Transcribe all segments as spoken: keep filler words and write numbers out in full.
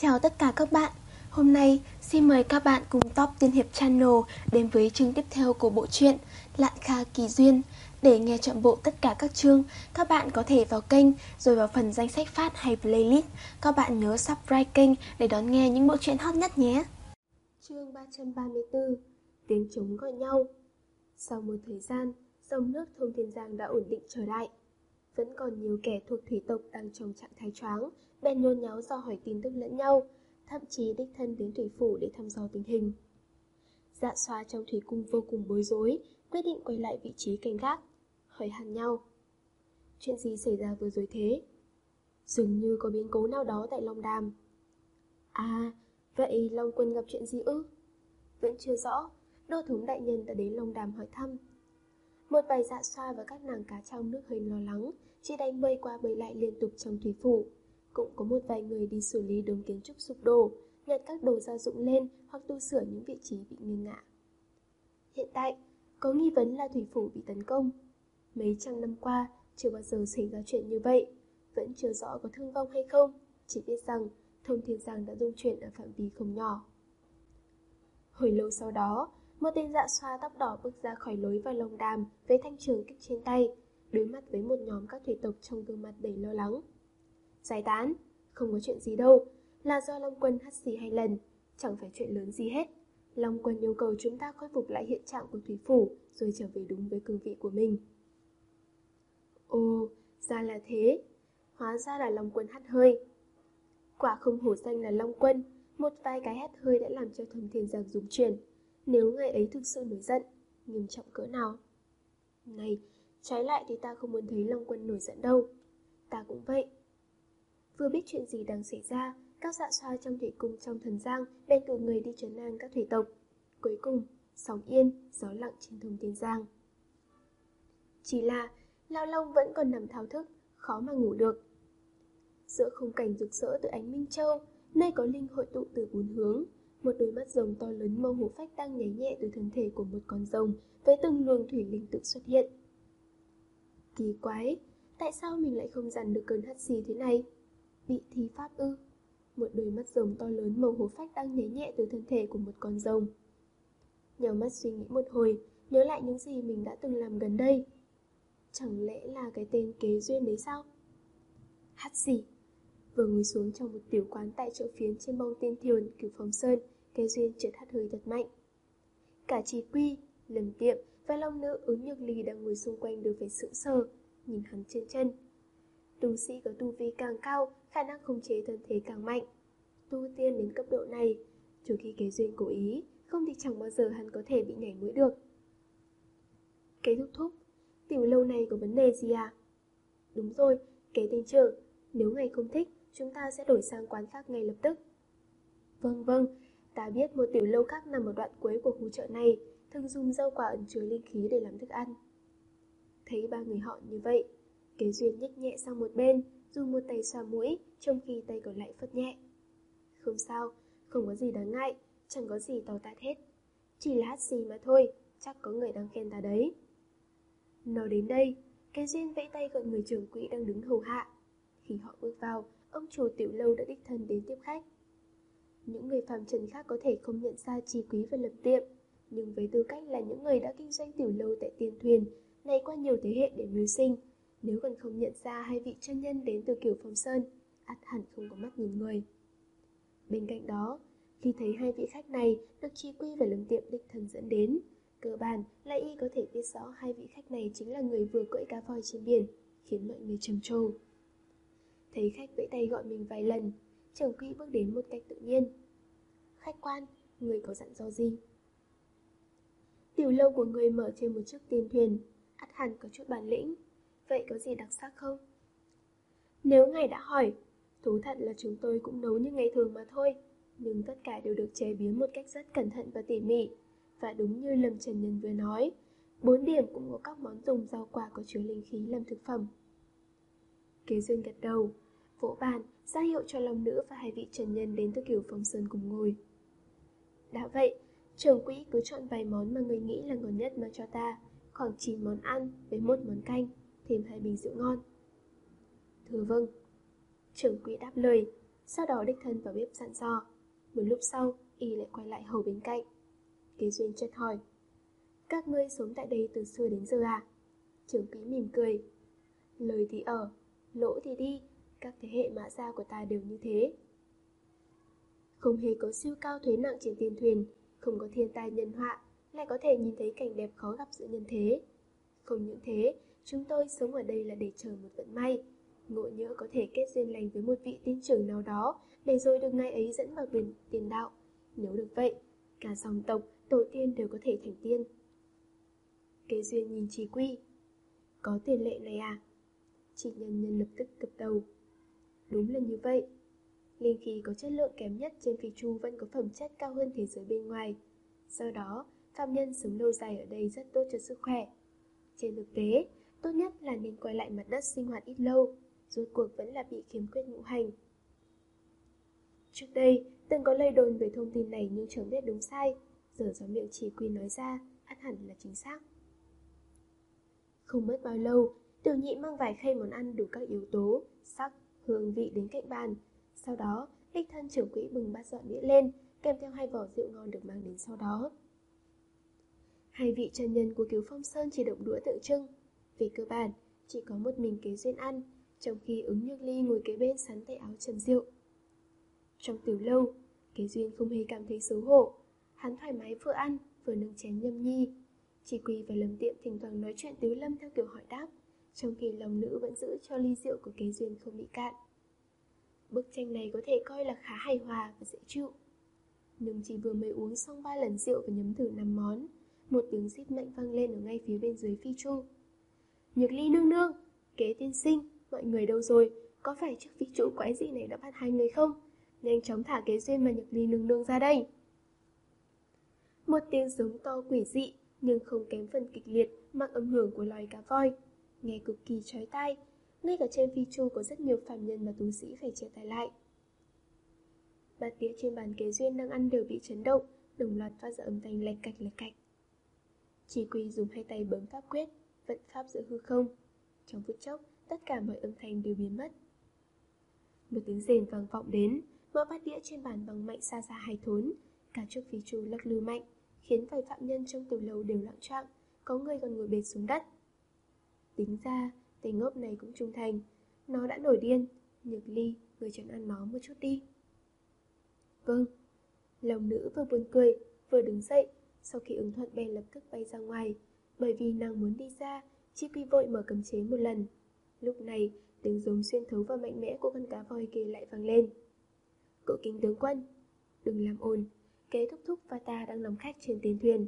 Chào tất cả các bạn. Hôm nay xin mời các bạn cùng Top Tiên Hiệp Channel đến với chương tiếp theo của bộ truyện Lạn Kha Kỳ Duyên. Để nghe trọn bộ tất cả các chương, các bạn có thể vào kênh rồi vào phần danh sách phát hay playlist. Các bạn nhớ subscribe kênh để đón nghe những bộ truyện hot nhất nhé. Chương ba trăm ba mươi tư. Tiếng trống gọi nhau. Sau một thời gian, dòng nước Thông Thiên Giang đã ổn định trở lại. Vẫn còn nhiều kẻ thuộc thủy tộc đang trong trạng thái choáng, bèn nhốn nháo dò hỏi tin tức lẫn nhau, thậm chí đích thân đến thủy phủ để thăm dò tình hình. Dạ Xoa trong thủy cung vô cùng bối rối, quyết định quay lại vị trí canh gác, hỏi han nhau. Chuyện gì xảy ra vừa rồi thế? Dường như có biến cố nào đó tại Long Đàm. À, vậy Long Quân gặp chuyện gì ư? Vẫn chưa rõ, đô thống đại nhân đã đến Long Đàm hỏi thăm. Một vài Dạ Xoa và các nàng cá trong nước hơi lo lắng, chỉ đành bơi qua bơi lại liên tục trong thủy phủ. Cũng có một vài người đi xử lý đống kiến trúc sụp đổ, nhặt các đồ gia dụng lên hoặc tu sửa những vị trí bị nghiêng ngả. Hiện tại, có nghi vấn là thủy phủ bị tấn công. Mấy trăm năm qua, chưa bao giờ xảy ra chuyện như vậy. Vẫn chưa rõ có thương vong hay không, chỉ biết rằng Thông Thiên Giang đã rung chuyển ở phạm vi không nhỏ. Hồi lâu sau đó, một tên Dạ Xoa tóc đỏ bước ra khỏi lối vào Long Đàm với thanh trường kích trên tay, đối mặt với một nhóm các thủy tộc trong gương mặt đầy lo lắng. Giải tán, không có chuyện gì đâu, là do Long Quân hắt xì hai lần, chẳng phải chuyện lớn gì hết. Long Quân yêu cầu chúng ta khôi phục lại hiện trạng của thủy phủ rồi trở về đúng với cương vị của mình. Ồ, ra là thế, hóa ra là Long Quân hắt hơi. Quả không hổ danh là Long Quân, một vài cái hắt hơi đã làm cho Thông Thiên Giang rung chuyển. Nếu ngày ấy thực sự nổi giận, nghiêm trọng cỡ nào? Này, trái lại thì ta không muốn thấy Long Quân nổi giận đâu. Ta cũng vậy. Vừa biết chuyện gì đang xảy ra, các Dạ Xoa trong thủy cung trong Thần Giang bèn cử người đi trấn an các thủy tộc. Cuối cùng, sóng yên, gió lặng trên Thông Thiên Giang. Chỉ là Lão Long vẫn còn nằm thao thức, khó mà ngủ được. Giữa khung cảnh rực rỡ từ ánh Minh Châu, nơi có linh hội tụ từ bốn hướng, một đôi mắt rồng to lớn màu hổ phách đang nháy nhẹ từ thân thể của một con rồng với từng luồng thủy linh tự xuất hiện. Kỳ quái, tại sao mình lại không dằn được cơn hắt xì thế này? Bị thi pháp ư? Một đôi mắt rồng to lớn màu hổ phách đang nháy nhẹ từ thân thể của một con rồng. Nhào mắt suy nghĩ một hồi, nhớ lại những gì mình đã từng làm gần đây. Chẳng lẽ là cái tên Kế Duyên đấy sao? Hắt xì. Vừa ngồi xuống trong một tiểu quán tại chợ phiến trên bông Tiên Thiền, Cửu Phong Sơn, Kế Duyên chợt hắt hơi thật mạnh. Cả Trí Quy, Lâm Tiệm và Long Nữ Ứng Nhược Ly đang ngồi xung quanh đều phải sững sờ, nhìn hắn trên chân. Tu sĩ có tu vi càng cao, khả năng khống chế thân thế càng mạnh. Tu tiên đến cấp độ này, trừ khi Kế Duyên cố ý, không thì chẳng bao giờ hắn có thể bị nhảy mũi được. Kế thúc thúc, tiểu lâu này có vấn đề gì à? Đúng rồi, Kế tên trưởng, nếu ngài không thích, chúng ta sẽ đổi sang quán khác ngay lập tức. Vâng vâng, ta biết một tiểu lâu khác nằm ở đoạn cuối của khu chợ này, thường dùng rau quả ẩn chứa linh khí để làm thức ăn. Thấy ba người họ như vậy, Kế Duyên nhích nhẹ sang một bên, dùng một tay xoa mũi, trong khi tay còn lại phất nhẹ. Không sao, không có gì đáng ngại, chẳng có gì to tát hết. Chỉ là hắt xì mà thôi, chắc có người đang khen ta đấy. Nói đến đây, Kế Duyên vẫy tay gọi người trưởng quỹ đang đứng hầu hạ. Khi họ bước vào, ông chủ tiểu lâu đã đích thân đến tiếp khách. Những người phàm trần khác có thể không nhận ra Trí Quý và Lập Tiệm, nhưng với tư cách là những người đã kinh doanh tiểu lâu tại Tiên Thuyền này qua nhiều thế hệ để mưu sinh, nếu còn không nhận ra hai vị chân nhân đến từ Cửu Phong Sơn, ắt hẳn không có mắt nhìn người. Bên cạnh đó, khi thấy hai vị khách này được Trí Quý và Lâm Tiệm đích thân dẫn đến, cơ bản là y có thể biết rõ hai vị khách này chính là người vừa cưỡi cá voi trên biển, khiến mọi người trầm trồ. Thấy khách vẫy tay gọi mình vài lần, trưởng quỹ bước đến một cách tự nhiên. Khách quan, người có dặn dò gì? Tiểu lâu của người mở trên một chiếc tiên thuyền, ắt hẳn có chút bản lĩnh. Vậy có gì đặc sắc không? Nếu ngài đã hỏi, thú thật là chúng tôi cũng nấu như ngày thường mà thôi, nhưng tất cả đều được chế biến một cách rất cẩn thận và tỉ mỉ. Và đúng như Lâm Trần Nhân vừa nói, bốn điểm cũng có các món dùng rau quả có chứa linh khí làm thực phẩm. Kế Duyên gật đầu, vỗ bàn, ra hiệu cho Long Nữ và hai vị trần nhân đến từ Cửu Phong Sơn cùng ngồi. Đã vậy, trưởng quỹ cứ chọn vài món mà người nghĩ là ngon nhất mang cho ta, khoảng chín món ăn với một món canh, thêm hai bình rượu ngon. Thưa vâng. Trưởng quỹ đáp lời, sau đó đích thân vào bếp dặn dò. Một lúc sau, y lại quay lại hầu bên cạnh. Kế Duyên chợt hỏi, các ngươi sống tại đây từ xưa đến giờ à? Trưởng quỹ mỉm cười, lời thì ở, lỗ thì đi, các thế hệ mã gia của ta đều như thế. Không hề có siêu cao thuế nặng trên tiền thuyền, không có thiên tai nhân họa, lại có thể nhìn thấy cảnh đẹp khó gặp giữa nhân thế. Không những thế, chúng tôi sống ở đây là để chờ một vận may, ngộ nhỡ có thể kết duyên lành với một vị tiên trưởng nào đó, để rồi được ngài ấy dẫn vào biển tiền đạo. Nếu được vậy, cả dòng tộc, tổ tiên đều có thể thành tiên. Kế Duyên nhìn Chỉ Quy, có tiền lệ này à? Chị Nhân Nhân lập tức gật đầu. Đúng là như vậy. Linh khí có chất lượng kém nhất trên phi chu vẫn có phẩm chất cao hơn thế giới bên ngoài. Do đó, phạm nhân sống lâu dài ở đây rất tốt cho sức khỏe. Trên thực tế, tốt nhất là nên quay lại mặt đất sinh hoạt ít lâu, rốt cuộc vẫn là bị khiếm khuyết ngũ hành. Trước đây, từng có lời đồn về thông tin này nhưng chẳng biết đúng sai, giờ do miệng Chỉ Quy nói ra, ắt hẳn là chính xác. Không mất bao lâu, Tiểu Nhị mang vài khay món ăn đủ các yếu tố, sắc, hương vị đến cạnh bàn. Sau đó, đích thân trưởng quỹ bừng bát dọn đĩa lên, kèm theo hai vỏ rượu ngon được mang đến sau đó. Hai vị chân nhân của Cứu Phong Sơn chỉ động đũa tượng trưng. Về cơ bản, chỉ có một mình Kế Duyên ăn, trong khi Ứng Nhược Ly ngồi kế bên sắn tay áo chầm rượu. Trong tiểu lâu, Kế Duyên không hề cảm thấy xấu hổ. Hắn thoải mái vừa ăn, vừa nâng chén nhâm nhi. Chỉ Quy và Lâm Tiệm thỉnh thoảng nói chuyện Tứ Lâm theo kiểu hỏi đáp, trong khi lòng nữ vẫn giữ cho ly rượu của Kế Duyên không bị cạn. Bức tranh này có thể coi là khá hài hòa và dễ chịu. Nhưng chỉ vừa mới uống xong ba lần rượu và nhấm thử năm món, một tiếng rít mạnh vang lên ở ngay phía bên dưới phi chu. Nhược Ly nương nương, Kế tiên sinh, mọi người đâu rồi? Có phải chiếc phi chu quái dị này đã bắt hai người không? Nhanh chóng thả Kế Duyên và Nhược Ly nương nương ra đây. Một tiếng giống to quỷ dị nhưng không kém phần kịch liệt mang âm hưởng của loài cá voi, nghe cực kỳ chói tai. Ngay cả trên phi chu có rất nhiều phàm nhân và tu sĩ phải che tai lại. Bát đĩa trên bàn Kế Duyên đang ăn đều bị chấn động, đồng loạt phát ra âm thanh lạch cạch lạch cạch. Chỉ Quy dùng hai tay bấm pháp quyết, vận pháp giữa hư không. Trong phút chốc, tất cả mọi âm thanh đều biến mất. Một tiếng rền vang vọng đến, mọi bát đĩa trên bàn văng mạnh xa xa hai thốn. Cả chiếc phi chu lắc lư mạnh, khiến vài phạm nhân trong tiểu lầu đều loạng choạng, có người còn ngồi bệt xuống đất. Tính ra, tên ngốc này cũng trung thành, nó đã nổi điên. Nhược Ly, người trấn an nó một chút đi. Vâng. Lòng nữ vừa buồn cười, vừa đứng dậy. Sau khi ứng thuận bèn lập tức bay ra ngoài. Bởi vì nàng muốn đi ra, Chỉ Quy vội mở cấm chế một lần. Lúc này, tiếng giống xuyên thấu và mạnh mẽ của con cá voi kia lại vang lên. Cậu Kính tướng quân, đừng làm ồn, Kế thúc thúc và ta đang làm khách trên tiền thuyền.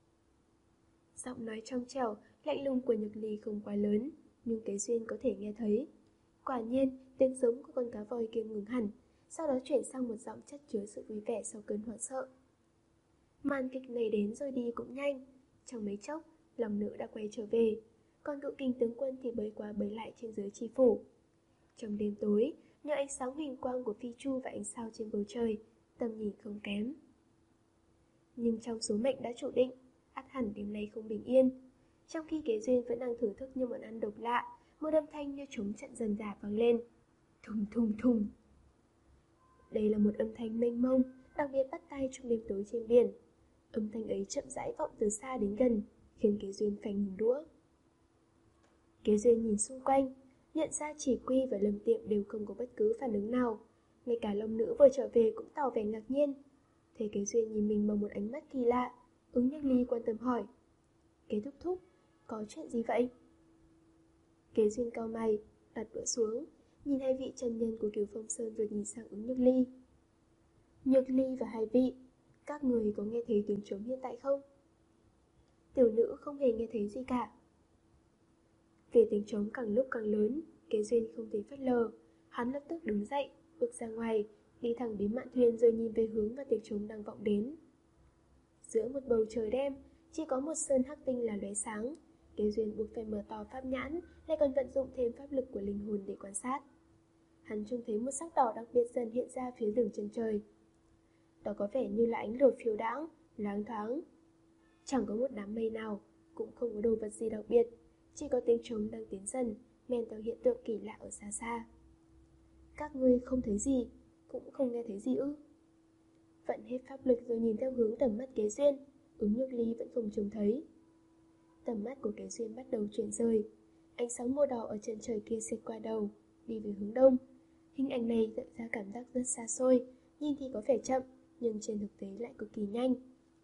Giọng nói trong trẻo, lạnh lùng của Nhược Ly không quá lớn, nhưng Kế Duyên có thể nghe thấy. Quả nhiên, tiếng giống của con cá voi kia ngừng hẳn, sau đó chuyển sang một giọng chất chứa sự vui vẻ sau cơn hoảng sợ. Màn kịch này đến rồi đi cũng nhanh. Trong mấy chốc, lòng nữ đã quay trở về, còn cậu Kinh tướng quân thì bơi qua bơi lại trên dưới chi phủ. Trong đêm tối, nhờ ánh sáng huỳnh quang của phi chu và ánh sao trên bầu trời, tầm nhìn không kém. Nhưng trong số mệnh đã chủ định, ắt hẳn đêm nay không bình yên. Trong khi Kế Duyên vẫn đang thưởng thức như món ăn độc lạ, một âm thanh như trống trận dần dà vang lên. Thùng thùng thùng. Đây là một âm thanh mênh mông, đặc biệt bắt tai trong đêm tối trên biển. Âm thanh ấy chậm rãi vọng từ xa đến gần, khiến Kế Duyên phanh ngừng đũa. Kế Duyên nhìn xung quanh, nhận ra Chỉ Quy và Lâm Tiệm đều không có bất cứ phản ứng nào. Ngay cả Long Nữ vừa trở về cũng tỏ vẻ ngạc nhiên. Thấy Kế Duyên nhìn mình bằng một ánh mắt kỳ lạ, Ứng Nhược Ly quan tâm hỏi, Kế thúc thúc, có chuyện gì vậy? Kế Duyên cau mày, đặt đũa xuống, nhìn hai vị chân nhân của Kiều Phong Sơn rồi nhìn sang Ứng Nhược Ly. Nhược Ly và hai vị, các người có nghe thấy tiếng trống hiện tại không? Tiểu nữ không hề nghe thấy gì cả. Vì tiếng trống càng lúc càng lớn, Kế Duyên không thể phớt lờ. Hắn lập tức đứng dậy, bước ra ngoài, đi thẳng đến mạn thuyền rồi nhìn về hướng mà tiếng trống đang vọng đến. Giữa một bầu trời đêm, chỉ có một sơn hắc tinh là lóe sáng. Kế Duyên buộc phải mở to pháp nhãn, lại còn vận dụng thêm pháp lực của linh hồn để quan sát. Hắn trông thấy một sắc đỏ đặc biệt dần hiện ra phía đường chân trời. Đó có vẻ như là ánh lửa phiêu đãng, loáng thoáng. Chẳng có một đám mây nào, cũng không có đồ vật gì đặc biệt, chỉ có tiếng trống đang tiến dần, men theo hiện tượng kỳ lạ ở xa xa. Các ngươi không thấy gì, cũng không nghe thấy gì ư? Vận hết pháp lực rồi nhìn theo hướng tầm mắt Kế Duyên, Ứng Nhược Ly vẫn không trông thấy. Tầm mắt của Kế Duyên bắt đầu chuyển rời. Ánh sáng màu đỏ ở chân trời kia xẹt qua đầu, đi về hướng đông. Hình ảnh này tạo ra cảm giác rất xa xôi, nhìn thì có vẻ chậm, nhưng trên thực tế lại cực kỳ nhanh.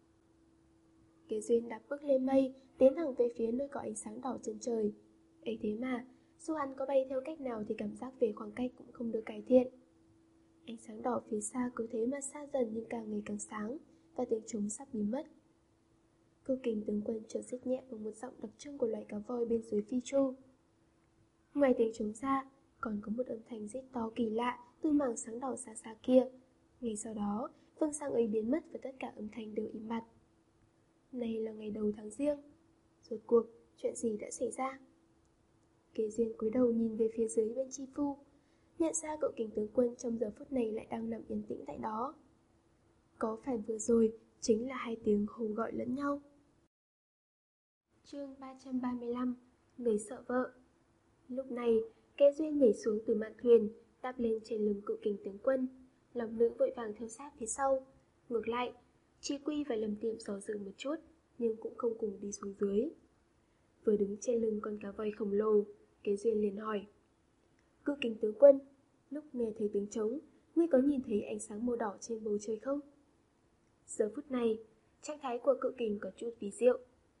Kế Duyên đạp bước lên mây, tiến thẳng về phía nơi có ánh sáng đỏ chân trời. Ấy thế mà, dù hắn có bay theo cách nào thì cảm giác về khoảng cách cũng không được cải thiện. Ánh sáng đỏ phía xa cứ thế mà xa dần nhưng càng ngày càng sáng, và tiếng trống sắp biến mất. Cự Kình tướng quân chợt rít nhẹ bằng một giọng đặc trưng của loài cá voi bên dưới Phi Chu. Ngoài tiếng trống ra, còn có một âm thanh rít to kỳ lạ từ mảng sáng đỏ xa xa kia. Ngay sau đó, vầng sáng ấy biến mất và tất cả âm thanh đều im bặt. Này là ngày đầu tháng Giêng. Rốt cuộc, chuyện gì đã xảy ra? Kế Duyên cúi đầu nhìn về phía dưới bên Chi Phu, nhận ra Cự Kình tướng quân trong giờ phút này lại đang nằm yên tĩnh tại đó. Có phải vừa rồi chính là hai tiếng hô gọi lẫn nhau? Chương ba trăm ba mươi lăm. Người sợ vợ. Lúc này, Kế Duyên nhảy xuống từ mạn thuyền, đáp lên trên lưng Cự Kình tướng quân. Lòng nữ vội vàng theo sát phía sau. Ngược lại, Chi Quy và Lâm Tiệm do dự một chút, nhưng cũng không cùng đi xuống dưới. Vừa đứng trên lưng con cá voi khổng lồ, Kế Duyên liền hỏi: Cự Kình tướng quân, lúc nghe thấy tiếng trống, ngươi có nhìn thấy ánh sáng màu đỏ trên bầu trời không? Giờ phút này, trạng thái của Cự Kình có chút kỳ diệu.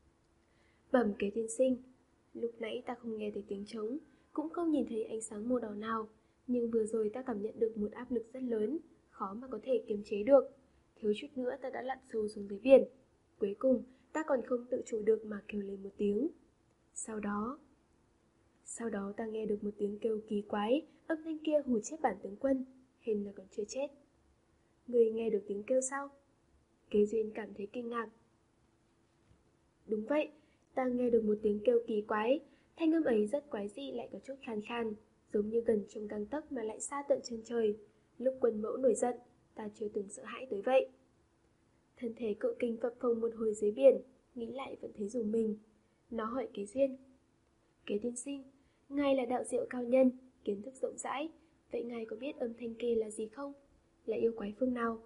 Bẩm Kế tiên sinh, lúc nãy ta không nghe thấy tiếng trống, cũng không nhìn thấy ánh sáng màu đỏ nào, nhưng vừa rồi ta cảm nhận được một áp lực rất lớn, khó mà có thể kiềm chế được. Thiếu chút nữa ta đã lặn sâu xuống dưới biển. Cuối cùng, ta còn không tự chủ được mà kêu lên một tiếng. Sau đó... Sau đó ta nghe được một tiếng kêu kỳ quái, âm thanh kia hù chết bản tướng quân, hình là còn chưa chết. Người nghe được tiếng kêu sao? Kế Duyên cảm thấy kinh ngạc. Đúng vậy, ta nghe được một tiếng kêu kỳ quái, thanh âm ấy rất quái dị lại có chút khan khan, giống như gần trong gang tấc mà lại xa tận chân trời. Lúc quân mẫu nổi giận, ta chưa từng sợ hãi tới vậy. Thân thể Cự Kình phập phồng một hồi dưới biển, nghĩ lại vẫn thấy rùng mình. Nó hỏi Kế Duyên: Kế tiên sinh, ngài là đạo diệu cao nhân, kiến thức rộng rãi, vậy ngài có biết âm thanh kia là gì không? Là yêu quái phương nào?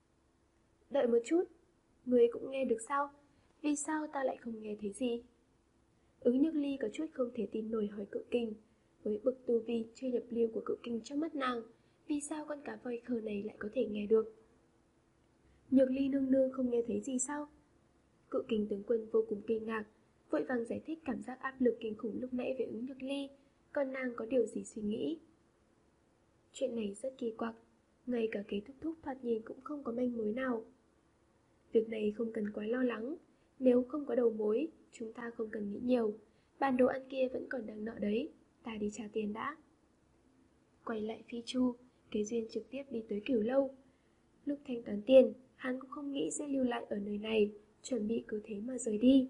Đợi một chút, người cũng nghe được sao? Vì sao ta lại không nghe thấy gì? Ứng Nhược Ly có chút không thể tin nổi hỏi Cự Kình. Với bậc tu vi chưa nhập lưu của Cự Kình trong mắt nàng, vì sao con cá voi khờ này lại có thể nghe được? Nhược Ly nương nương không nghe thấy gì sao? Cự Kình tướng quân vô cùng kinh ngạc, vội vàng giải thích cảm giác áp lực kinh khủng lúc nãy với Ứng Nhược Ly, còn nàng có điều gì suy nghĩ. Chuyện này rất kỳ quặc, ngay cả Kế thúc thúc thoạt nhìn cũng không có manh mối nào. Việc này không cần quá lo lắng, nếu không có đầu mối, chúng ta không cần nghĩ nhiều. Bàn đồ ăn kia vẫn còn đang nợ đấy, ta đi trả tiền đã. Quay lại Phi Chu, Kế Duyên trực tiếp đi tới Cửu Lâu. Lúc thanh toán tiền, hắn cũng không nghĩ sẽ lưu lại ở nơi này, chuẩn bị cứ thế mà rời đi.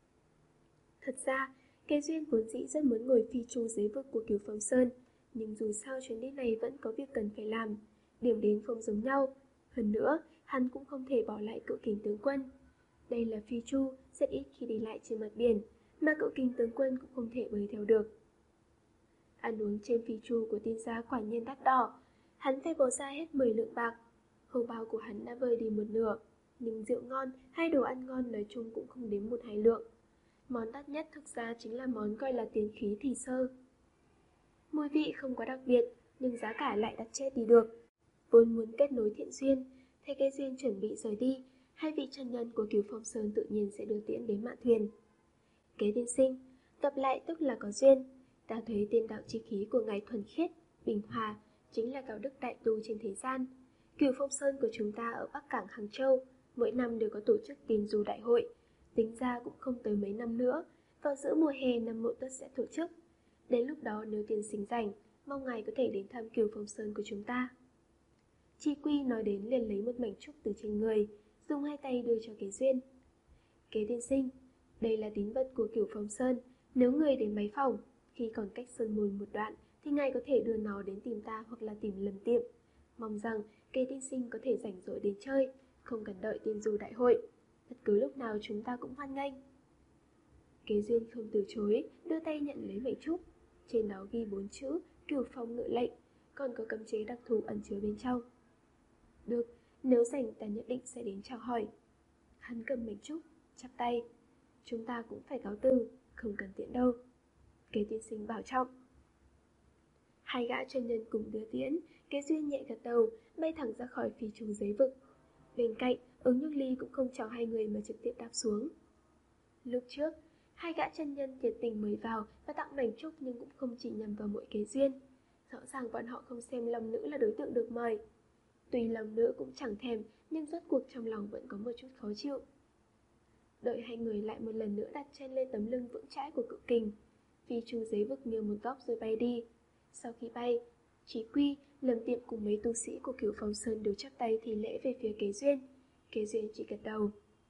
Thật ra, Kế Duyên vốn dĩ rất muốn ngồi Phi Chu dưới vực của Cửu Phong Sơn, nhưng dù sao chuyến đi này vẫn có việc cần phải làm, điểm đến không giống nhau. Hơn nữa, hắn cũng không thể bỏ lại Cự Kình tướng quân. Đây là Phi Chu, rất ít khi đi lại trên mặt biển, mà Cự Kình tướng quân cũng không thể bơi theo được. Ăn uống trên Phi Chu của tiên gia quả nhiên đắt đỏ, hắn phải bỏ ra hết mười lượng bạc. Hầu bao của hắn đã vơi đi một nửa, nhưng rượu ngon hay đồ ăn ngon nói chung cũng không đến một hai lượng. Món đắt nhất thực ra chính là món gọi là tiến khí thì sơ. Mùi vị không quá đặc biệt, nhưng giá cả lại đắt chết đi được. Vốn muốn kết nối thiện duyên, thấy Kế Duyên chuẩn bị rời đi, hai vị chân nhân của Cửu Phong Sơn tự nhiên sẽ đưa tiễn đến mạn thuyền. Kế tiên sinh, gặp lại tức là có duyên. Ta thấy tiên đạo chi khí của ngài thuần khiết, bình hòa, chính là cao đức đại tu trên thế gian. Cửu Phong Sơn của chúng ta ở Bắc Cảng Hàng Châu, mỗi năm đều có tổ chức tín du đại hội. Tính ra cũng không tới mấy năm nữa, vào giữa mùa hè năm Mậu Tuất sẽ tổ chức. Đến lúc đó nếu tiên sinh rảnh, mong ngài có thể đến thăm Cửu Phong Sơn của chúng ta. Chi Quy nói đến liền lấy một mảnh trúc từ trên người, dùng hai tay đưa cho Kế Duyên. Kế tiên sinh, đây là tín vật của Cửu Phong Sơn, nếu người đến máy phòng, khi còn cách sơn môn một đoạn thì ngài có thể đưa nó đến tìm ta hoặc là tìm Lâm Tiệm. Mong rằng Kế tiên sinh có thể rảnh rỗi đến chơi, không cần đợi tiên du đại hội, bất cứ lúc nào chúng ta cũng hoan nghênh. Kế Duyên không từ chối, đưa tay nhận lấy mảnh trúc. Trên đó ghi bốn chữ Cửu Phong Ngự Lệnh, còn có cấm chế đặc thù ẩn chứa bên trong. Được, nếu rảnh ta nhất định sẽ đến chào hỏi. Hắn cầm mảnh trúc, chắp tay. Chúng ta cũng phải cáo từ, không cần tiễn đâu. Kế tiên sinh bảo trọng. Hai gã chân nhân cùng đưa tiễn, Kế Duyên nhẹ gật đầu, bay thẳng ra khỏi phi trùng giấy vực. Bên cạnh, Ứng Nhược Ly cũng không chào hai người mà trực tiếp đáp xuống. Lúc trước, hai gã chân nhân nhiệt tình mời vào và tặng mảnh trúc nhưng cũng không chỉ nhằm vào mỗi Kế Duyên. Rõ ràng bọn họ không xem Long Nữ là đối tượng được mời. Tuy Long Nữ cũng chẳng thèm, nhưng rốt cuộc trong lòng vẫn có một chút khó chịu. Đợi hai người lại một lần nữa đặt chân lên tấm lưng vững chãi của cự kình, phi trùng giấy vực nghiêng một góc rồi bay đi. Sau khi bay, Chí Quy, Lâm Tiệm cùng mấy tu sĩ của Cửu Phong Sơn đều chắp tay thì lễ về phía Kế Duyên. Kế Duyên chỉ gật đầu.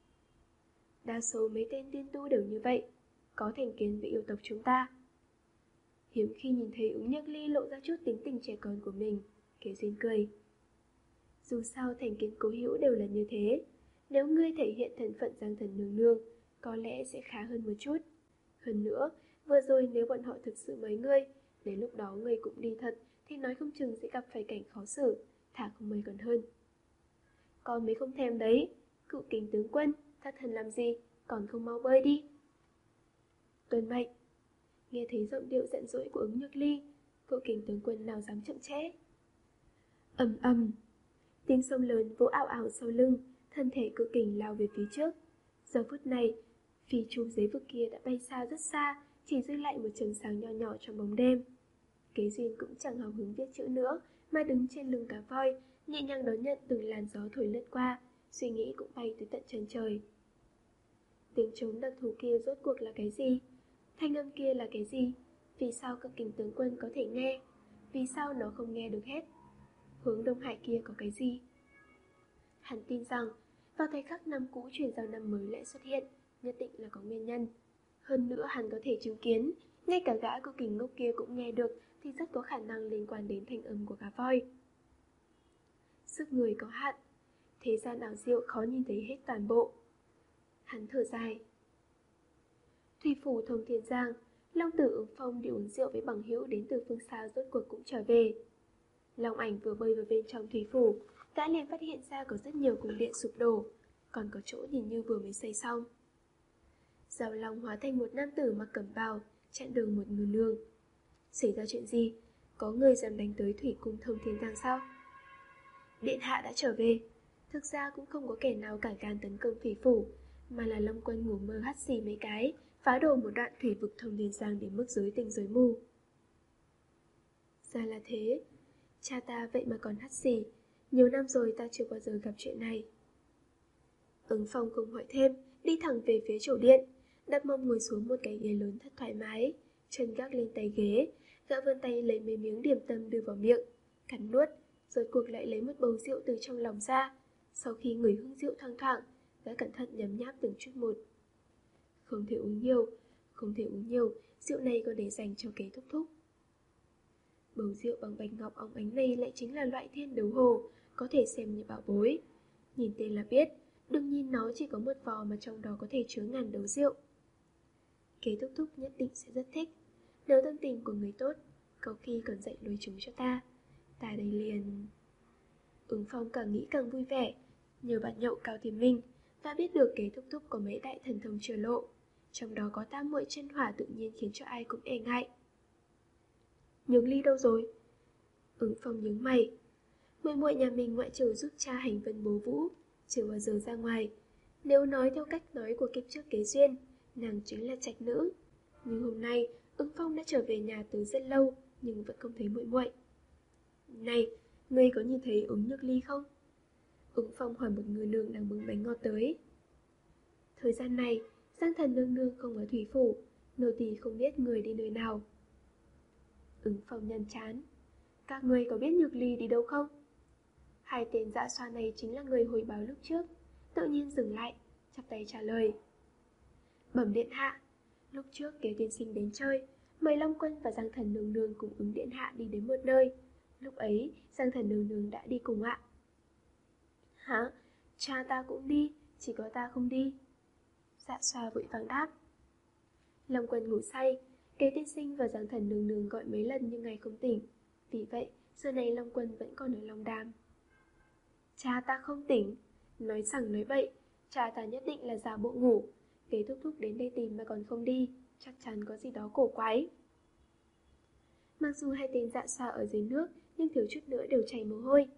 Đa số mấy tên tiên tu đều như vậy, có thành kiến với yêu tộc chúng ta. Hiếm khi nhìn thấy Ứng Nhược Ly lộ ra chút tính tình trẻ con của mình, Kế Duyên cười. Dù sao thành kiến cố hữu đều là như thế, nếu ngươi thể hiện thân phận Giang Thần nương nương, có lẽ sẽ khá hơn một chút. Hơn nữa, vừa rồi nếu bọn họ thực sự mời ngươi, đến lúc đó ngươi cũng đi thật, thì nói không chừng sẽ gặp phải cảnh khó xử, thà không mời còn hơn. Con mới không thèm đấy, cựu kính tướng quân, thất thần làm gì, còn không mau bơi đi. Tuân mệnh. Nghe thấy giọng điệu giận dỗi của Ứng Nhược Ly, cựu kính tướng quân nào dám chậm trễ. Ầm ầm, tiếng sông lớn vỗ ảo ảo sau lưng, thân thể cự kình lao về phía trước. Giờ phút này, phi trùng giấy vực kia đã bay xa rất xa, chỉ dư lại một chấm sáng nho nhỏ trong bóng đêm. Kế Duyên cũng chẳng hào hứng viết chữ nữa, mà đứng trên lưng cá voi, nhẹ nhàng đón nhận từng làn gió thổi lướt qua, suy nghĩ cũng bay tới tận chân trời. Tiếng trống đặc thù kia rốt cuộc là cái gì? Thanh âm kia là cái gì? Vì sao cự kình tướng quân có thể nghe? Vì sao nó không nghe được hết? Hướng Đông Hải kia có cái gì? Hắn tin rằng, vào thời khắc năm cũ chuyển giao năm mới lại xuất hiện, nhất định là có nguyên nhân. Hơn nữa hắn có thể chứng kiến, ngay cả gã cự kình ngốc kia cũng nghe được, thì rất có khả năng liên quan đến thanh âm của cá voi. Sức người có hạn, thế gian ảo diệu khó nhìn thấy hết toàn bộ. Hắn thở dài. Thủy phủ Thông Thiên Giang, Long Tử Ứng Phong đi uống rượu với bằng hữu đến từ phương xa rốt cuộc cũng trở về. Long Ảnh vừa bơi vào bên trong thủy phủ, gã liền phát hiện ra có rất nhiều cung điện sụp đổ, còn có chỗ nhìn như vừa mới xây xong. Giao Long hóa thành một nam tử mặc cẩm bào, chặn đường một ngư nương. Xảy ra chuyện gì? Có người dám đánh tới thủy cung Thông Thiên Giang sao? Điện hạ đã trở về. Thực ra cũng không có kẻ nào cả gan tấn công thủy phủ, mà là Lâm Quân ngủ mơ hắt xì mấy cái, phá đổ một đoạn thủy vực Thông Thiên Giang đến mức rối tinh rối mù. Ra là thế, cha ta vậy mà còn hắt xì, nhiều năm rồi ta chưa bao giờ gặp chuyện này. Ứng Phong không hỏi thêm, đi thẳng về phía chủ điện, đặt mông ngồi xuống một cái ghế lớn thật thoải mái, chân gác lên tay ghế, gã vươn tay lấy mấy miếng điểm tâm đưa vào miệng, cắn nuốt, rồi cuộc lại lấy một bầu rượu từ trong lòng ra. Sau khi ngửi hương rượu thoang thoảng, gã cẩn thận nhấm nháp từng chút một. Không thể uống nhiều, không thể uống nhiều, rượu này còn để dành cho kế thúc thúc. Bầu rượu bằng bạch ngọc óng ánh này lại chính là loại thiên đấu hồ, có thể xem như bảo bối. Nhìn tên là biết, đừng nhìn nó chỉ có một vò mà trong đó có thể chứa ngàn đấu rượu. Kế thúc thúc nhất định sẽ rất thích. Nếu tâm tình của người tốt, có khi còn dạy lối chúng cho ta. Ta đây liền... Ứng Phong càng nghĩ càng vui vẻ. Nhờ bạn nhậu Cao Thiên Minh, ta biết được kế thúc thúc có mấy đại thần thông chưa lộ, trong đó có tam muội chân hỏa tự nhiên khiến cho ai cũng e ngại. Nhược Ly đâu rồi? Ứng Phong nhướng mày. Muội muội nhà mình ngoại trừ giúp cha hành vân bố vũ, chưa bao giờ ra ngoài. Nếu nói theo cách nói của kiếp trước Kế Duyên, nàng chính là trạch nữ. Nhưng hôm nay, Ứng Phong đã trở về nhà từ rất lâu, nhưng vẫn không thấy muội muội. Này, ngươi có nhìn thấy Ứng Nhược Ly không? Ứng Phong hỏi một người nương đang bưng bánh ngọt tới. Thời gian này, Giang Thần nương nương không ở thủy phủ, nô tỳ không biết người đi nơi nào. Ứng Phong nhăn chán. Các ngươi có biết Nhược Ly đi đâu không? Hai tên dã xoa này chính là người hồi báo lúc trước, tự nhiên dừng lại, chắp tay trả lời. Bẩm điện hạ, lúc trước Kế tiên sinh đến chơi, mời Long Quân và Giang Thần nương nương cùng Ứng điện hạ đi đến một nơi. Lúc ấy, Giang Thần nương nương đã đi cùng ạ. Hả? Cha ta cũng đi, chỉ có ta không đi. Dạ xoa vội vàng đáp. Long Quân ngủ say, Kế tiên sinh và Giang Thần nương nương gọi mấy lần nhưng ngày không tỉnh. Vì vậy, giờ này Long Quân vẫn còn ở Long Đàm. Cha ta không tỉnh. Nói rằng nói bậy, cha ta nhất định là giả bộ ngủ. Kế thúc thúc đến đây tìm mà còn không đi, chắc chắn có gì đó cổ quái. Mặc dù hai tên dạ xoa ở dưới nước, nhưng thiếu chút nữa đều chảy mồ hôi.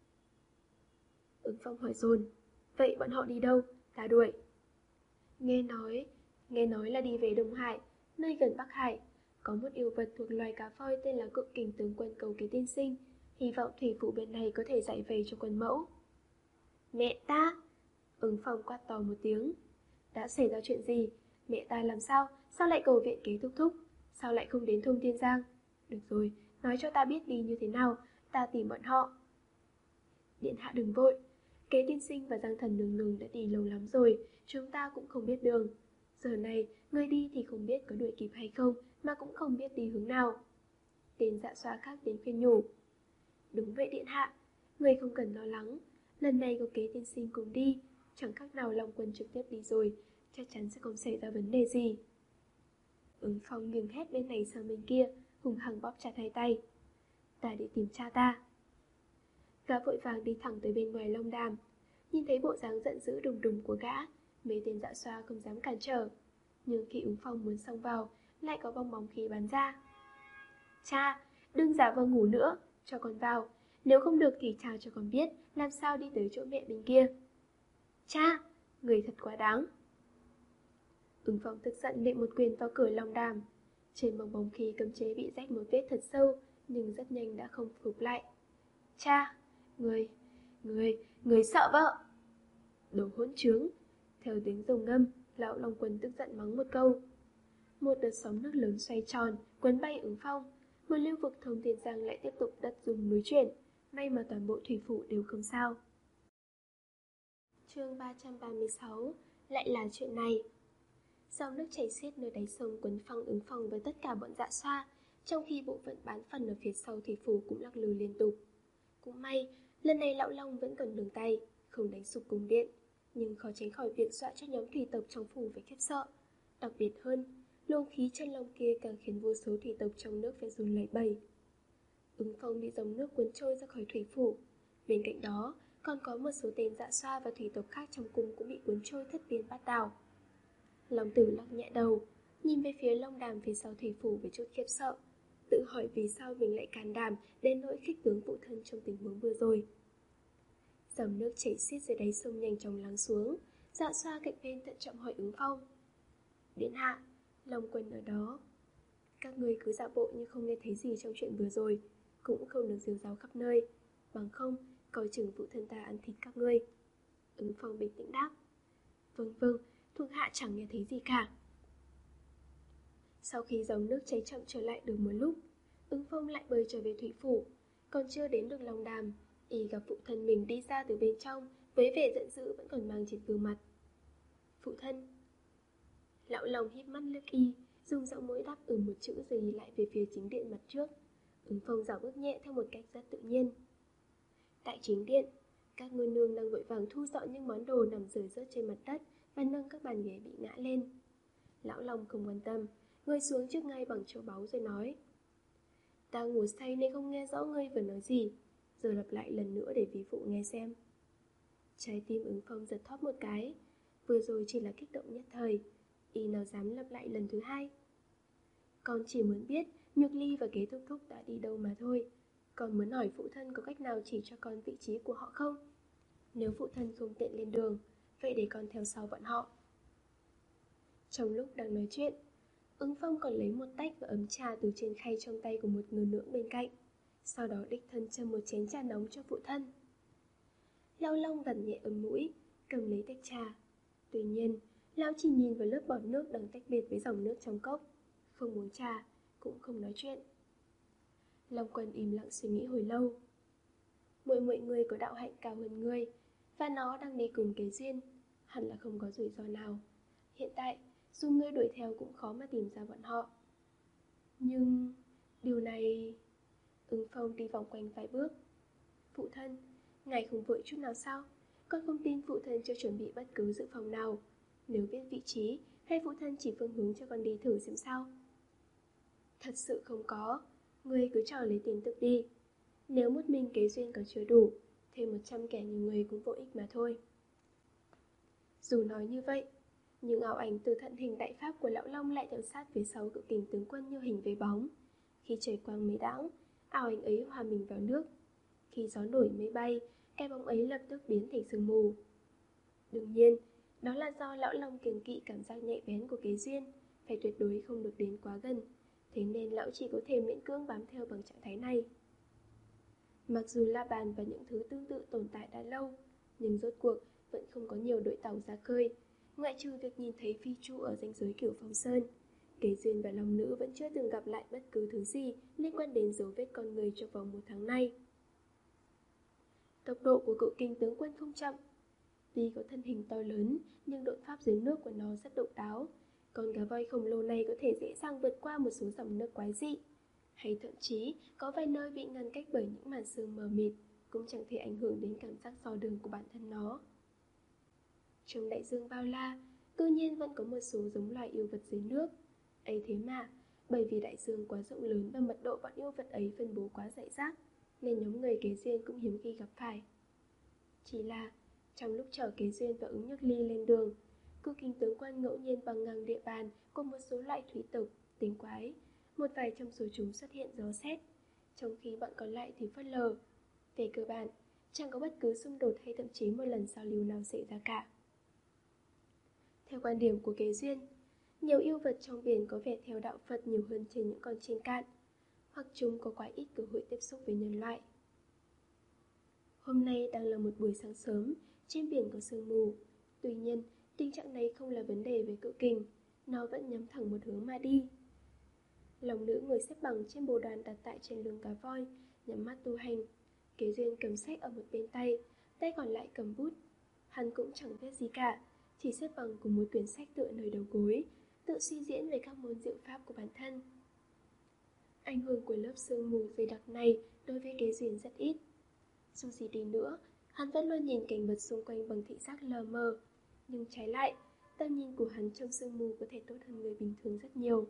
Ứng Phong hỏi dồn, vậy bọn họ đi đâu? Ta đuổi. Nghe nói, nghe nói là đi về Đông Hải, nơi gần Bắc Hải. Có một yêu vật thuộc loài cá voi tên là Cự Kình tướng quân cầu kế tiên sinh, hy vọng thủy phủ bên này có thể giải về cho quân mẫu. Mẹ ta! Ứng Phong quát to một tiếng. Đã xảy ra chuyện gì? Mẹ ta làm sao? Sao lại cầu viện kế thúc thúc? Sao lại không đến Thông Thiên Giang? Được rồi, nói cho ta biết đi như thế nào, ta tìm bọn họ. Điện hạ đừng vội. Kế tiên sinh và Giang Thần nương nương đã đi lâu lắm rồi, chúng ta cũng không biết đường. Giờ này, người đi thì không biết có đuổi kịp hay không, mà cũng không biết đi hướng nào. Tên dạ xoa khác đến khuyên nhủ. Đúng vậy điện hạ, người không cần lo lắng. Lần này có kế tiên sinh cùng đi, chẳng khác nào Long Quân trực tiếp đi rồi, chắc chắn sẽ không xảy ra vấn đề gì. Ứng Phong nghiêng hét bên này sang bên kia, hùng hăng bóp chặt hai tay. Ta đi tìm cha ta. Gã vội vàng đi thẳng tới bên ngoài Long Đàm. Nhìn thấy bộ dáng giận dữ đùng đùng của gã, mấy tên dạ xoa không dám cản trở. Nhưng khi Ứng Phong muốn xông vào, lại có bong bóng khí bắn ra. Cha, đừng giả vờ ngủ nữa, cho con vào. Nếu không được thì cha cho con biết làm sao đi tới chỗ mẹ bên kia. Cha, người thật quá đáng. Ứng Phong tức giận nện một quyền vào cửa Long Đàm. Trên bong bóng khí cấm chế bị rách một vết thật sâu, nhưng rất nhanh đã không phục lại. Cha, người, người, người sợ vợ. Đồ hỗn trướng. Theo tiếng rồng ngâm, lão Long Quân tức giận mắng một câu. Một đợt sóng nước lớn xoay tròn, cuốn bay Ứng Phong. Một lưu vực Thông Thiên Giang lại tiếp tục đất rung núi chuyển. May mà toàn bộ thủy phủ đều không sao. Chương ba trăm ba mươi sáu. Lại là chuyện này. Dòng nước chảy xiết nơi đáy sông quấn phăng Ứng Phong với tất cả bọn dạ xoa, trong khi bộ phận bán phần ở phía sau thủy phủ cũng lắc lư liên tục. Cũng may, lần này lão Long vẫn còn đường tay, không đánh sụp cung điện, nhưng khó tránh khỏi việc dọa cho nhóm thủy tộc trong phủ phải khiếp sợ. Đặc biệt hơn, luồng khí chân long kia càng khiến vô số thủy tộc trong nước phải run lẩy bẩy. Ứng Phong bị dòng nước cuốn trôi ra khỏi thủy phủ. Bên cạnh đó, còn có một số tên dạ xoa và thủy tộc khác trong cung cũng bị cuốn trôi thất điên bát đảo. Long Tử lắc nhẹ đầu, nhìn về phía Long Đàm phía sau thủy phủ với chút khiếp sợ, tự hỏi vì sao mình lại can đảm đến nỗi khích tướng phụ thân trong tình huống vừa rồi. Dòng nước chảy xiết dưới đáy sông nhanh chóng lắng xuống. Dạ xoa cạnh bên thận trọng hỏi Ứng Phong. Điện hạ, Long Quân ở đó. Các người cứ giả bộ như không nghe thấy gì trong chuyện vừa rồi, cũng không được rêu ráo khắp nơi, bằng không coi chừng phụ thân ta ăn thịt các ngươi. Ứng Phong bình tĩnh đáp. Vâng vâng, thuộc hạ chẳng nghe thấy gì cả. Sau khi dòng nước chảy chậm trở lại được một lúc, Ứng Phong lại bơi trở về thủy phủ. Còn chưa đến được Long Đàm, y gặp phụ thân mình đi ra từ bên trong, với vẻ giận dữ vẫn còn mang trên gương mặt. Phụ thân. Lão Long híp mắt liếc y, dùng giọng mũi đáp ừ một chữ rồi đi lại về phía chính điện mặt trước. Ứng Phong dạo bước nhẹ theo một cách rất tự nhiên. Tại chính điện, các ngôi nương đang vội vàng thu dọn những món đồ nằm rơi rớt trên mặt đất và nâng các bàn ghế bị ngã lên. Lão Long không quan tâm, ngồi xuống trước ngay bằng châu báu rồi nói. Ta ngủ say nên không nghe rõ ngươi vừa nói gì, giờ lặp lại lần nữa để ví phụ nghe xem. Trái tim Ứng Phong giật thót một cái. Vừa rồi chỉ là kích động nhất thời, y nào dám lặp lại lần thứ hai. Con chỉ muốn biết Nhược Ly và Kế Thúc Thúc đã đi đâu mà thôi. Con muốn hỏi phụ thân có cách nào chỉ cho con vị trí của họ không? Nếu phụ thân không tiện lên đường, vậy để con theo sau bọn họ. Trong lúc đang nói chuyện, Ứng Phong còn lấy một tách và ấm trà từ trên khay trong tay của một người nữ bên cạnh, sau đó đích thân châm một chén trà nóng cho phụ thân. Lão Long vặn nhẹ ấm mũi, cầm lấy tách trà. Tuy nhiên, lão chỉ nhìn vào lớp bọt nước đang tách biệt với dòng nước trong cốc, không uống trà, cũng không nói chuyện. Long Quân im lặng suy nghĩ hồi lâu. Mỗi mỗi người có đạo hạnh cao hơn ngươi, và nó đang đi cùng Kế Duyên, hẳn là không có rủi ro nào. Hiện tại, dù ngươi đuổi theo cũng khó mà tìm ra bọn họ. Nhưng điều này... Ứng Phong đi vòng quanh vài bước. Phụ thân, ngài không vội chút nào sao? Con không tin phụ thân chưa chuẩn bị bất cứ dự phòng nào. Nếu biết vị trí, hay phụ thân chỉ phương hướng cho con đi thử xem sao? Thật sự không có. Ngươi cứ chờ lấy tin tức đi. Nếu một mình Kế Duyên còn chưa đủ, thêm một trăm kẻ như người cũng vô ích mà thôi. Dù nói như vậy, nhưng ảo ảnh từ thận hình đại pháp của lão Long lại theo sát phía sau cự kình tướng quân như hình với bóng. Khi trời quang mây đãng, ảo ảnh ấy hòa mình vào nước. Khi gió nổi mây bay, cái bóng ấy lập tức biến thành sương mù. Đương nhiên, đó là do lão Long kiêng kỵ cảm giác nhạy bén của Kế Duyên, phải tuyệt đối không được đến quá gần. Thế nên lão chỉ có thể miễn cưỡng bám theo bằng trạng thái này. Mặc dù La Bàn và những thứ tương tự tồn tại đã lâu, nhưng rốt cuộc vẫn không có nhiều đội tàu ra khơi, ngoại trừ việc nhìn thấy phi chu ở ranh giới Cửu Phong Sơn. Kế Duyên và Long Nữ vẫn chưa từng gặp lại bất cứ thứ gì liên quan đến dấu vết con người trong vòng một tháng nay. Tốc độ của cự kình tướng quân không chậm. Tuy có thân hình to lớn, nhưng độn pháp dưới nước của nó rất độc đáo. Con cá voi khổng lồ này có thể dễ dàng vượt qua một số dòng nước quái dị, hay thậm chí có vài nơi bị ngăn cách bởi những màn sương mờ mịt, cũng chẳng thể ảnh hưởng đến cảm giác dò đường của bản thân nó. Trong đại dương bao la, tự nhiên vẫn có một số giống loài yêu vật dưới nước. Ấy thế mà, bởi vì đại dương quá rộng lớn và mật độ bọn yêu vật ấy phân bố quá rải rác, nên nhóm người Kế Duyên cũng hiếm khi gặp phải. Chỉ là, trong lúc chở Kế Duyên và Ứng Nhược Ly lên đường, cự kình tướng quân ngẫu nhiên băng ngang địa bàn của một số loại thủy tộc, tinh quái. Một vài trong số chúng xuất hiện dò xét, trong khi bọn còn lại thì phớt lờ. Về cơ bản, chẳng có bất cứ xung đột hay thậm chí một lần giao lưu nào xảy ra cả. Theo quan điểm của Kế Duyên, nhiều yêu vật trong biển có vẻ theo đạo Phật nhiều hơn trên những con trên cạn, hoặc chúng có quá ít cơ hội tiếp xúc với nhân loại. Hôm nay đang là một buổi sáng sớm, trên biển có sương mù. Tuy nhiên, tình trạng này không là vấn đề với cự kình, nó vẫn nhắm thẳng một hướng mà đi. Lòng nữ ngồi xếp bằng trên bồ đoàn đặt tại trên lưng cá voi, nhắm mắt tu hành. Kế Duyên cầm sách ở một bên tay, tay còn lại cầm bút. Hắn cũng chẳng viết gì cả, chỉ xếp bằng cùng một quyển sách tựa nơi đầu gối, tự suy diễn về các môn diệu pháp của bản thân. Ảnh hưởng của lớp sương mù dày đặc này đối với Kế Duyên rất ít. Dù gì đi nữa, hắn vẫn luôn nhìn cảnh vật xung quanh bằng thị giác lờ mờ, nhưng trái lại, tầm nhìn của hắn trong sương mù có thể tốt hơn người bình thường rất nhiều.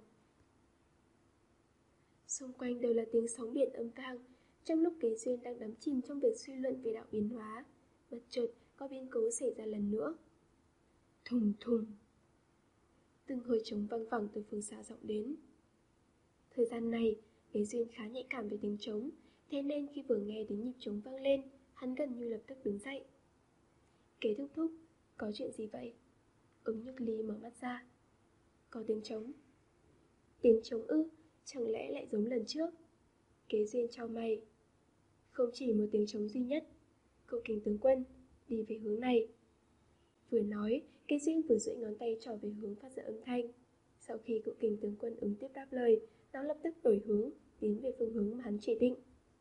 Xung quanh đều là tiếng sóng biển âm vang. Trong lúc Kế Duyên đang đắm chìm trong việc suy luận về đạo biến hóa, bất chợt có biến cố xảy ra lần nữa. Thùng thùng. Từng hồi trống vang vẳng từ phương xa vọng đến. Thời gian này, Kế Duyên khá nhạy cảm về tiếng trống, thế nên khi vừa nghe đến nhịp trống vang lên, hắn gần như lập tức đứng dậy. Kế thúc thúc, có chuyện gì vậy? Ứng Nhược Ly mở mắt ra. Có tiếng trống. Tiếng trống ư? Chẳng lẽ lại giống lần trước? Kế Duyên chau mày. Không chỉ một tiếng trống duy nhất. Cự kình tướng quân, đi về hướng này. Vừa nói, Kế Duyên vừa duỗi ngón tay trỏ về hướng phát ra âm thanh. Sau khi cự kình tướng quân ứng tiếp đáp lời, nó lập tức đổi hướng, tiến về phương hướng mà hắn chỉ định.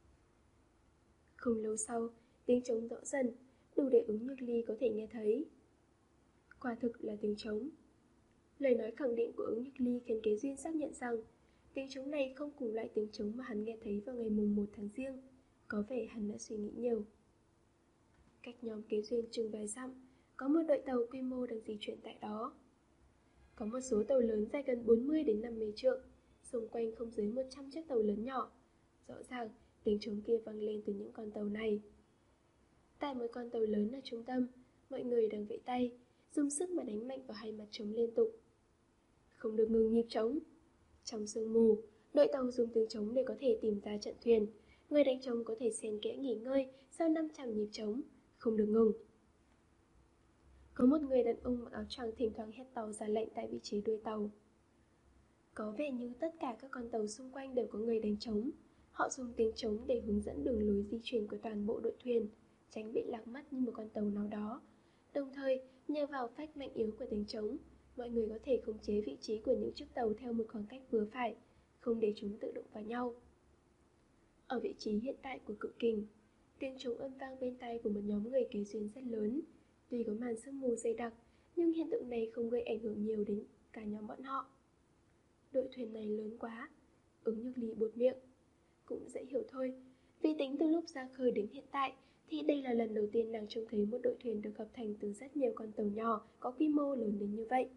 Không lâu sau, tiếng trống rõ dần, đủ để Ứng Nhược Ly có thể nghe thấy. Quả thực là tiếng trống. Lời nói khẳng định của Ứng Nhược Ly khiến Kế Duyên xác nhận rằng tiếng trống này không cùng loại tiếng trống mà hắn nghe thấy vào ngày mùng một tháng Giêng. Có vẻ hắn đã suy nghĩ nhiều. Cách nhóm Kế Duyên chừng vài dặm, có một đội tàu quy mô đang di chuyển tại đó. Có một số tàu lớn dài gần bốn mươi đến năm mươi trượng, xung quanh không dưới một trăm chiếc tàu lớn nhỏ. Rõ ràng, tiếng trống kia vang lên từ những con tàu này. Tại một con tàu lớn ở trung tâm, mọi người đang vẫy tay, dùng sức mà đánh mạnh vào hai mặt trống liên tục. Không được ngừng nhịp trống. Trong sương mù, đội tàu dùng tiếng trống để có thể tìm ra trận thuyền. Người đánh trống có thể xen kẽ nghỉ ngơi sau năm trăm nhịp trống, không được ngừng. Có một người đàn ông mặc áo choàng thỉnh thoảng hét to ra lệnh tại vị trí đuôi tàu. Có vẻ như tất cả các con tàu xung quanh đều có người đánh trống. Họ dùng tiếng trống để hướng dẫn đường lối di chuyển của toàn bộ đội thuyền, tránh bị lạc mất như một con tàu nào đó. Đồng thời, nhờ vào phách mạnh yếu của tiếng trống, mọi người có thể khống chế vị trí của những chiếc tàu theo một khoảng cách vừa phải, không để chúng tự đụng vào nhau. Ở vị trí hiện tại của cự kình, tiếng trống âm vang bên tai của một nhóm người Kế Duyên rất lớn. Tuy có màn sương mù dày đặc, nhưng hiện tượng này không gây ảnh hưởng nhiều đến cả nhóm bọn họ. Đội thuyền này lớn quá, Ứng Nhược Ly buột miệng. Cũng dễ hiểu thôi, vì tính từ lúc ra khơi đến hiện tại thì đây là lần đầu tiên nàng trông thấy một đội thuyền được hợp thành từ rất nhiều con tàu nhỏ có quy mô lớn đến như vậy.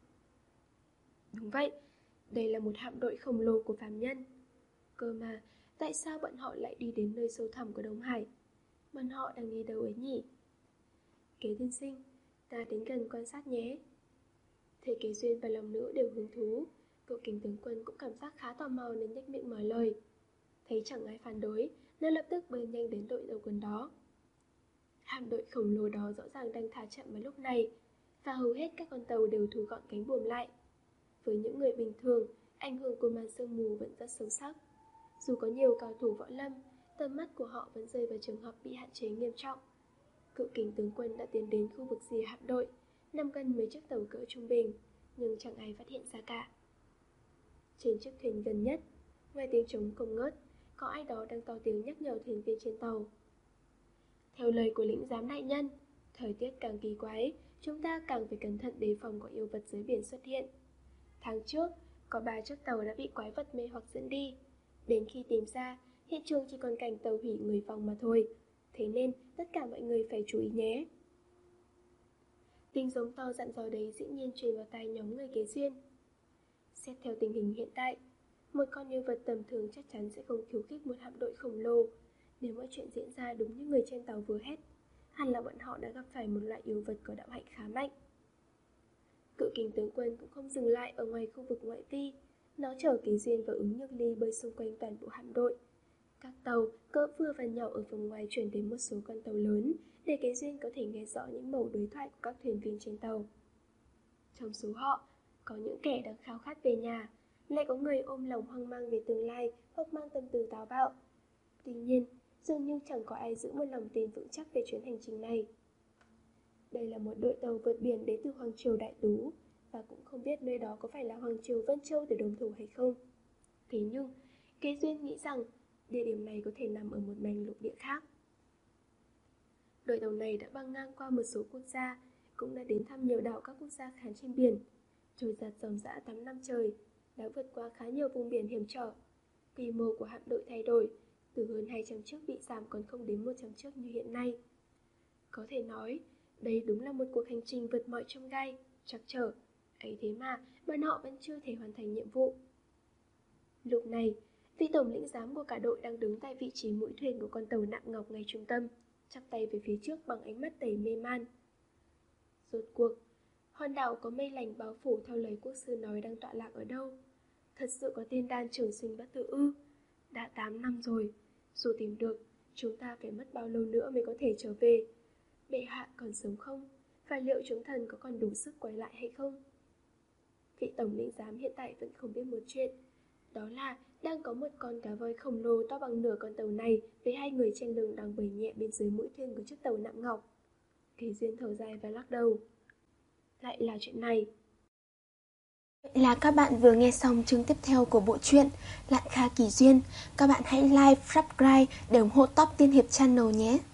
Đúng vậy, đây là một hạm đội khổng lồ của phàm nhân. Cơ mà, tại sao bọn họ lại đi đến nơi sâu thẳm của Đông Hải? Bọn họ đang đi đâu ấy nhỉ? Kế tiên sinh, ta đến gần quan sát nhé. Thấy Kế Duyên và lòng nữ đều hứng thú, cậu Kính tướng quân cũng cảm giác khá tò mò nên nhếch miệng mở lời. Thấy chẳng ai phản đối, nên lập tức bơi nhanh đến đội đầu quân đó. Hạm đội khổng lồ đó rõ ràng đang thả chậm vào lúc này, và hầu hết các con tàu đều thu gọn cánh buồm lại. Với những người bình thường, ảnh hưởng của màn sương mù vẫn rất sâu sắc. Dù có nhiều cao thủ võ lâm, tầm mắt của họ vẫn rơi vào trường hợp bị hạn chế nghiêm trọng. Cựu Kính tướng quân đã tiến đến khu vực rìa hạm đội, nằm gần mấy chiếc tàu cỡ trung bình, nhưng chẳng ai phát hiện ra cả. Trên chiếc thuyền gần nhất, ngoài tiếng trống không ngớt, có ai đó đang to tiếng nhắc nhở thuyền viên trên tàu. Theo lời của lĩnh giám đại nhân, thời tiết càng kỳ quái, chúng ta càng phải cẩn thận đề phòng có yêu vật dưới biển xuất hiện. Tháng trước, có ba chiếc tàu đã bị quái vật mê hoặc dẫn đi. Đến khi tìm ra, hiện trường chỉ còn cảnh tàu hủy người vong mà thôi. Thế nên, tất cả mọi người phải chú ý nhé. Tiếng giống to dặn dò đấy dĩ nhiên truyền vào tai nhóm người Kế Duyên. Xét theo tình hình hiện tại, một con yêu vật tầm thường chắc chắn sẽ không khiêu khích một hạm đội khổng lồ. Nếu mọi chuyện diễn ra đúng như người trên tàu vừa hét, hẳn là bọn họ đã gặp phải một loại yêu vật có đạo hạnh khá mạnh. Cựu Kính tướng quân cũng không dừng lại ở ngoài khu vực ngoại vi. Nó chở Kế Duyên và Ứng Nhược Ly bơi xung quanh toàn bộ hạm đội. Các tàu cỡ vừa và nhỏ ở vùng ngoài chuyển đến một số con tàu lớn, để Kế Duyên có thể nghe rõ những mẩu đối thoại của các thuyền viên trên tàu. Trong số họ, có những kẻ đang khao khát về nhà, lại có người ôm lòng hoang mang về tương lai hoặc mang tâm tư táo bạo. Tuy nhiên, dường như chẳng có ai giữ một lòng tin vững chắc về chuyến hành trình này. Đây là một đội tàu vượt biển đến từ Hoàng Triều Đại Tú, và cũng không biết nơi đó có phải là Hoàng Triều Vân Châu để đồng thủ hay không. Thế nhưng, Kế Duyên nghĩ rằng địa điểm này có thể nằm ở một mảnh lục địa khác. Đội tàu này đã băng ngang qua một số quốc gia, cũng đã đến thăm nhiều đảo các quốc gia khác trên biển, trôi giặt dòng dã tám năm trời, đã vượt qua khá nhiều vùng biển hiểm trở. Quy mô của hạm đội thay đổi, từ hơn hai trăm chiếc bị giảm còn không đến một trăm chiếc như hiện nay. Có thể nói, đây đúng là một cuộc hành trình vượt mọi chông gai, trắc trở, ấy thế mà bọn họ vẫn chưa thể hoàn thành nhiệm vụ. Lúc này, vị tổng lĩnh giám của cả đội đang đứng tại vị trí mũi thuyền của con tàu nạm ngọc ngay trung tâm, chắp tay về phía trước bằng ánh mắt đầy mê man. Rốt cuộc, hòn đảo có mây lành bao phủ theo lời quốc sư nói đang tọa lạc ở đâu? Thật sự có tiên đan trường sinh bất tử ư? Đã tám năm rồi, dù tìm được, chúng ta phải mất bao lâu nữa mới có thể trở về? Bệ hạ còn sống không? Và liệu chúng thần có còn đủ sức quay lại hay không? Vị tổng lĩnh giám hiện tại vẫn không biết một chuyện, đó là đang có một con cá voi khổng lồ to bằng nửa con tàu này với hai người trên lưng đang bơi nhẹ bên dưới mũi thuyền của chiếc tàu nạm ngọc. Kế Duyên thở dài và lắc đầu. Lại là chuyện này. Vậy là các bạn vừa nghe xong chương tiếp theo của bộ truyện Lạn Kha Kỳ Duyên. Các bạn hãy like, subscribe để ủng hộ Top Tiên Hiệp Channel nhé.